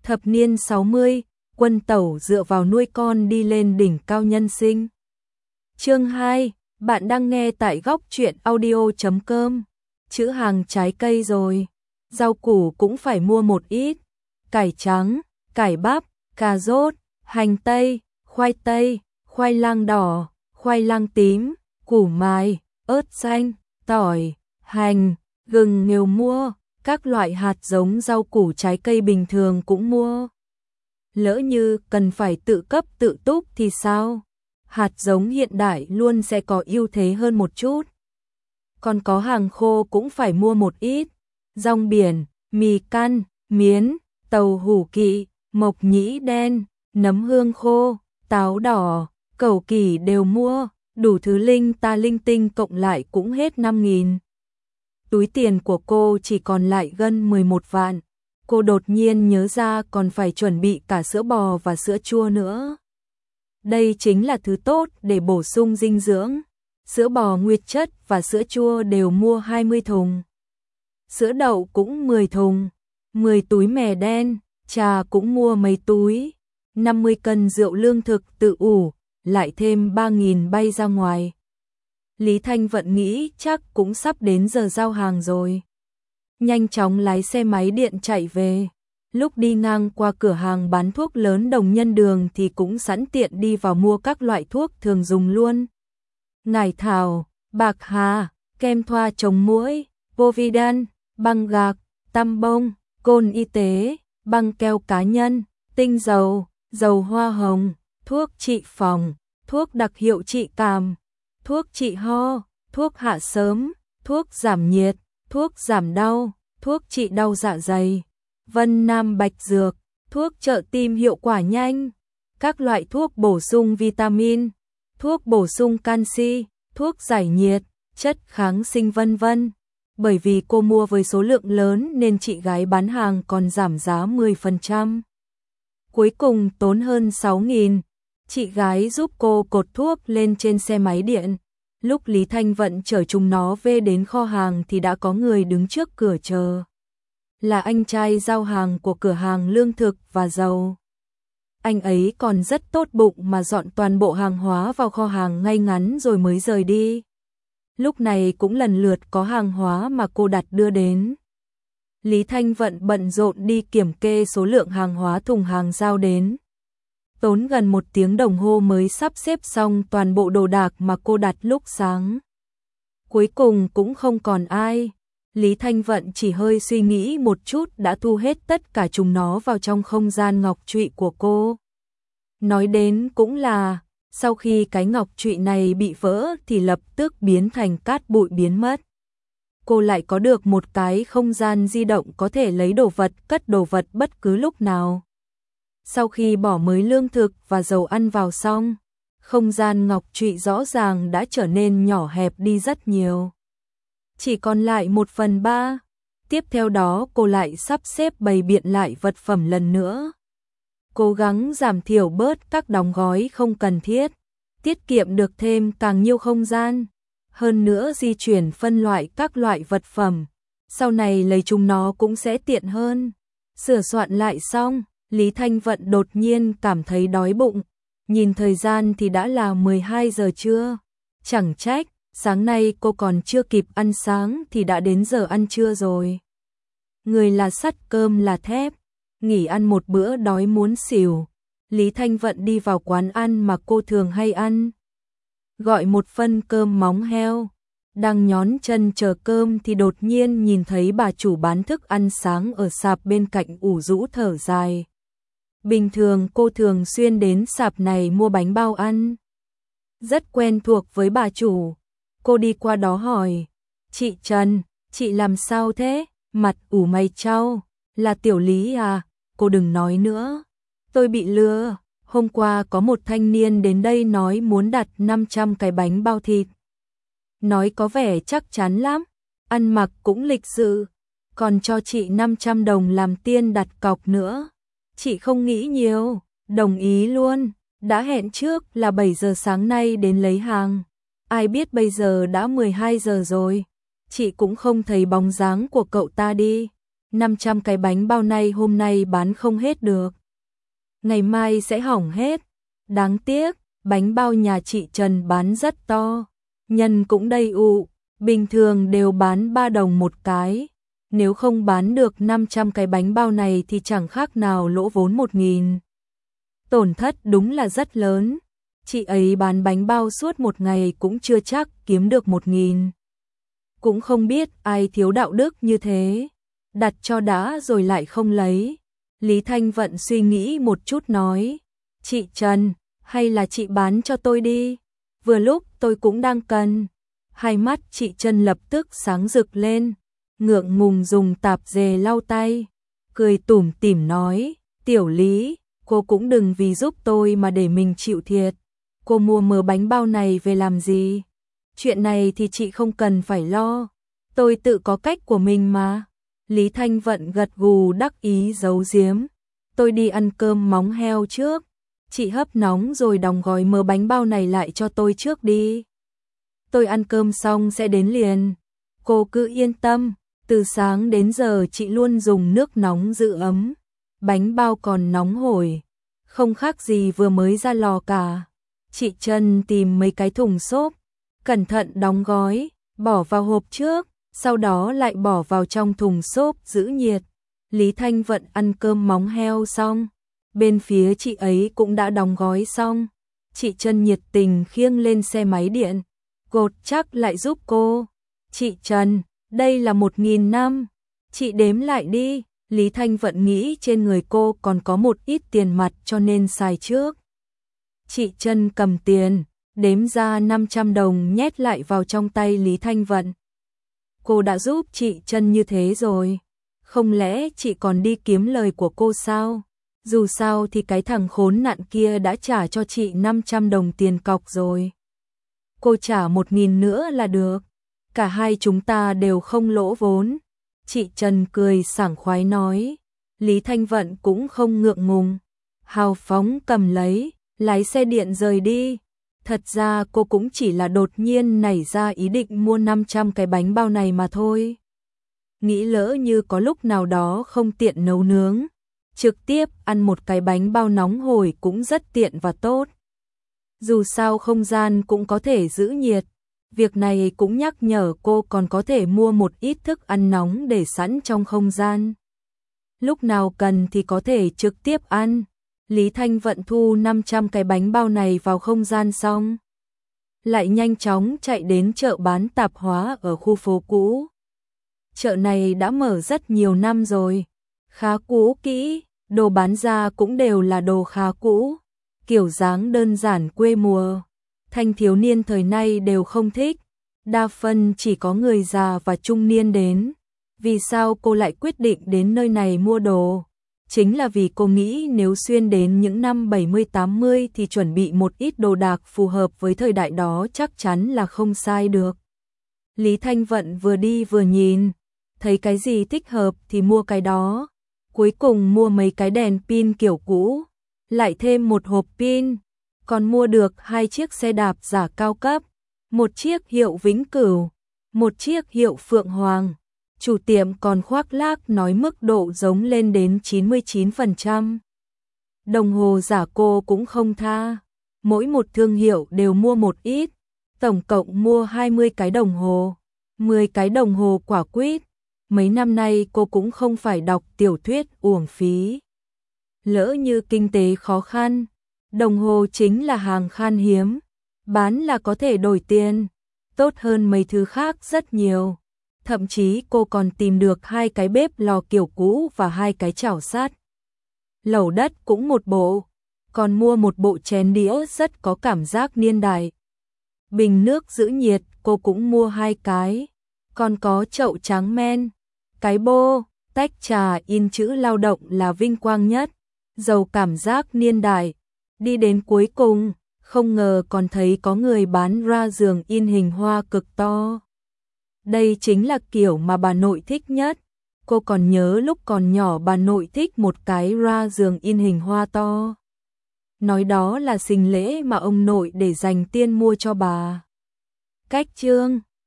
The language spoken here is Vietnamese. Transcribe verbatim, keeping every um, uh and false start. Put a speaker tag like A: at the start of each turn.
A: Thập niên sáu mươi, Quân Tẩu dựa vào nuôi con đi lên đỉnh cao nhân sinh. Chương hai, bạn đang nghe tại góc truyện audio chấm com. Chữ hàng trái cây rồi, rau củ cũng phải mua một ít, cải trắng, cải bắp, cà rốt, hành tây, khoai tây, khoai lang đỏ, khoai lang tím, củ mài, ớt xanh, tỏi, hành, gừng đều mua, các loại hạt giống rau củ trái cây bình thường cũng mua. Lỡ như cần phải tự cấp tự túc thì sao? Hạt giống hiện đại luôn sẽ có ưu thế hơn một chút. Còn có hàng khô cũng phải mua một ít, rong biển, mì căn, miến, tàu hủ kỵ, mộc nhĩ đen, nấm hương khô, táo đỏ, cẩu kỳ đều mua, đủ thứ linh ta linh tinh cộng lại cũng hết năm nghìn. Túi tiền của cô chỉ còn lại gần mười một vạn. Cô đột nhiên nhớ ra còn phải chuẩn bị cả sữa bò và sữa chua nữa. Đây chính là thứ tốt để bổ sung dinh dưỡng. Sữa bò nguyên chất và sữa chua đều mua hai mươi thùng. Sữa đậu cũng mười thùng, mười túi mè đen, trà cũng mua mấy túi, năm mươi cân rượu lương thực tự ủ, lại thêm ba nghìn bay ra ngoài. Lý Thanh Vận nghĩ chắc cũng sắp đến giờ giao hàng rồi. Nhanh chóng lái xe máy điện chạy về. Lúc đi ngang qua cửa hàng bán thuốc lớn Đồng Nhân Đường thì cũng sẵn tiện đi vào mua các loại thuốc thường dùng luôn. Ngải thảo, bạc hà, kem thoa chống muỗi, Povidone, băng gạc, tăm bông, côn y tế, băng keo cá nhân, tinh dầu, dầu hoa hồng, thuốc trị phòng, thuốc đặc hiệu trị cảm, thuốc trị ho, thuốc hạ sớm, thuốc giảm nhiệt, thuốc giảm đau, thuốc trị đau dạ dày, Vân Nam Bạch Dược, thuốc trợ tim hiệu quả nhanh, các loại thuốc bổ sung vitamin, thuốc bổ sung canxi, thuốc giải nhiệt, chất kháng sinh vân vân. Bởi vì cô mua với số lượng lớn nên chị gái bán hàng còn giảm giá mười phần trăm. Cuối cùng tốn hơn sáu nghìn. Chị gái giúp cô cột thuốc lên trên xe máy điện. Lúc Lý Thanh Vận chở chúng nó về đến kho hàng thì đã có người đứng trước cửa chờ. Là anh trai giao hàng của cửa hàng lương thực và dầu. Anh ấy còn rất tốt bụng mà dọn toàn bộ hàng hóa vào kho hàng ngay ngắn rồi mới rời đi. Lúc này cũng lần lượt có hàng hóa mà cô đặt đưa đến. Lý Thanh Vận bận rộn đi kiểm kê số lượng hàng hóa thùng hàng giao đến. Tốn gần một tiếng đồng hồ mới sắp xếp xong toàn bộ đồ đạc mà cô đặt lúc sáng. Cuối cùng cũng không còn ai. Lý Thanh Vận chỉ hơi suy nghĩ một chút đã thu hết tất cả chúng nó vào trong không gian ngọc trụy của cô. Nói đến cũng là, sau khi cái ngọc trụy này bị vỡ thì lập tức biến thành cát bụi biến mất. Cô lại có được một cái không gian di động có thể lấy đồ vật, cất đồ vật bất cứ lúc nào. Sau khi bỏ mới lương thực và dầu ăn vào xong, không gian ngọc trụy rõ ràng đã trở nên nhỏ hẹp đi rất nhiều. Chỉ còn lại một phần ba. Tiếp theo đó cô lại sắp xếp bày biện lại vật phẩm lần nữa. Cố gắng giảm thiểu bớt các đóng gói không cần thiết, tiết kiệm được thêm càng nhiều không gian. Hơn nữa di chuyển phân loại các loại vật phẩm, sau này lấy chúng nó cũng sẽ tiện hơn. Sửa soạn lại xong, Lý Thanh Vận đột nhiên cảm thấy đói bụng. Nhìn thời gian thì đã là mười hai giờ trưa. Chẳng trách, sáng nay cô còn chưa kịp ăn sáng thì đã đến giờ ăn trưa rồi. Người là sắt cơm là thép, nghỉ ăn một bữa đói muốn xỉu. Lý Thanh Vận đi vào quán ăn mà cô thường hay ăn. Gọi một phân cơm móng heo. Đang nhón chân chờ cơm thì đột nhiên nhìn thấy bà chủ bán thức ăn sáng ở sạp bên cạnh ủ rũ thở dài. Bình thường cô thường xuyên đến sạp này mua bánh bao ăn. Rất quen thuộc với bà chủ. Cô đi qua đó hỏi, chị Trần, chị làm sao thế? Mặt ủ mày chau, là Tiểu Lý à? Cô đừng nói nữa, tôi bị lừa. Hôm qua có một thanh niên đến đây nói muốn đặt năm trăm cái bánh bao thịt. Nói có vẻ chắc chắn lắm, ăn mặc cũng lịch sự, còn cho chị năm trăm đồng làm tiền đặt cọc nữa. Chị không nghĩ nhiều, đồng ý luôn, đã hẹn trước là bảy giờ sáng nay đến lấy hàng. Ai biết bây giờ đã mười hai giờ rồi, chị cũng không thấy bóng dáng của cậu ta đi. năm trăm cái bánh bao này hôm nay bán không hết được. Ngày mai sẽ hỏng hết. Đáng tiếc, bánh bao nhà chị Trần bán rất to. Nhân cũng đầy ụ, bình thường đều bán ba đồng một cái. Nếu không bán được năm trăm cái bánh bao này thì chẳng khác nào lỗ vốn một nghìn. Tổn thất đúng là rất lớn. Chị ấy bán bánh bao suốt một ngày cũng chưa chắc kiếm được một nghìn. Cũng không biết ai thiếu đạo đức như thế. Đặt cho đã rồi lại không lấy. Lý Thanh Vận suy nghĩ một chút nói. Chị Trần, hay là chị bán cho tôi đi. Vừa lúc tôi cũng đang cần. Hai mắt chị Trần lập tức sáng rực lên. Ngượng ngùng dùng tạp dề lau tay. Cười tủm tỉm nói. Tiểu Lý, cô cũng đừng vì giúp tôi mà để mình chịu thiệt. Cô mua mớ bánh bao này về làm gì? Chuyện này thì chị không cần phải lo. Tôi tự có cách của mình mà. Lý Thanh Vận gật gù đắc ý giấu giếm. Tôi đi ăn cơm móng heo trước. Chị hấp nóng rồi đóng gói mớ bánh bao này lại cho tôi trước đi. Tôi ăn cơm xong sẽ đến liền. Cô cứ yên tâm. Từ sáng đến giờ chị luôn dùng nước nóng giữ ấm. Bánh bao còn nóng hổi. Không khác gì vừa mới ra lò cả. Chị Trần tìm mấy cái thùng xốp. Cẩn thận đóng gói. Bỏ vào hộp trước. Sau đó lại bỏ vào trong thùng xốp giữ nhiệt. Lý Thanh Vận ăn cơm móng heo xong. Bên phía chị ấy cũng đã đóng gói xong. Chị Trần nhiệt tình khiêng lên xe máy điện. Cột chắc lại giúp cô. Chị Trần, đây là một nghìn năm. Chị đếm lại đi. Lý Thanh Vận nghĩ trên người cô còn có một ít tiền mặt cho nên xài trước. Chị Trần cầm tiền, đếm ra năm trăm đồng nhét lại vào trong tay Lý Thanh Vận. Cô đã giúp chị Trần như thế rồi. Không lẽ chị còn đi kiếm lời của cô sao? Dù sao thì cái thằng khốn nạn kia đã trả cho chị năm trăm đồng tiền cọc rồi. Cô trả một nghìn nữa là được. Cả hai chúng ta đều không lỗ vốn. Chị Trần cười sảng khoái nói. Lý Thanh Vận cũng không ngượng ngùng. Hào phóng cầm lấy, lái xe điện rời đi. Thật ra cô cũng chỉ là đột nhiên nảy ra ý định mua năm trăm cái bánh bao này mà thôi. Nghĩ lỡ như có lúc nào đó không tiện nấu nướng. Trực tiếp ăn một cái bánh bao nóng hổi cũng rất tiện và tốt. Dù sao không gian cũng có thể giữ nhiệt. Việc này cũng nhắc nhở cô còn có thể mua một ít thức ăn nóng để sẵn trong không gian. Lúc nào cần thì có thể trực tiếp ăn. Lý Thanh Vận thu năm trăm cái bánh bao này vào không gian xong. Lại nhanh chóng chạy đến chợ bán tạp hóa ở khu phố cũ. Chợ này đã mở rất nhiều năm rồi. Khá cũ kỹ, đồ bán ra cũng đều là đồ khá cũ. Kiểu dáng đơn giản quê mùa. Thanh thiếu niên thời nay đều không thích. Đa phần chỉ có người già và trung niên đến. Vì sao cô lại quyết định đến nơi này mua đồ? Chính là vì cô nghĩ nếu xuyên đến những năm bảy mươi tám mươi thì chuẩn bị một ít đồ đạc phù hợp với thời đại đó chắc chắn là không sai được. Lý Thanh Vận vừa đi vừa nhìn, thấy cái gì thích hợp thì mua cái đó. Cuối cùng mua mấy cái đèn pin kiểu cũ, lại thêm một hộp pin, còn mua được hai chiếc xe đạp giả cao cấp, một chiếc hiệu Vĩnh Cửu, một chiếc hiệu Phượng Hoàng. Chủ tiệm còn khoác lác nói mức độ giống lên đến chín mươi chín phần trăm. Đồng hồ giả cô cũng không tha, mỗi một thương hiệu đều mua một ít, tổng cộng mua hai mươi cái đồng hồ, mười cái đồng hồ quả quýt. Mấy năm nay cô cũng không phải đọc tiểu thuyết uổng phí. Lỡ như kinh tế khó khăn, đồng hồ chính là hàng khan hiếm, bán là có thể đổi tiền, tốt hơn mấy thứ khác rất nhiều. Thậm chí cô còn tìm được hai cái bếp lò kiểu cũ và hai cái chảo sắt. Lẩu đất cũng một bộ, còn mua một bộ chén đĩa rất có cảm giác niên đại. Bình nước giữ nhiệt cô cũng mua hai cái, còn có chậu tráng men, cái bô, tách trà in chữ lao động là vinh quang nhất, giàu cảm giác niên đại. Đi đến cuối cùng, không ngờ còn thấy có người bán ra giường in hình hoa cực to. Đây chính là kiểu mà bà nội thích nhất. Cô còn nhớ lúc còn nhỏ bà nội thích một cái ra giường in hình hoa to. Nói đó là sinh lễ mà ông nội để dành tiền mua cho bà. Cách chương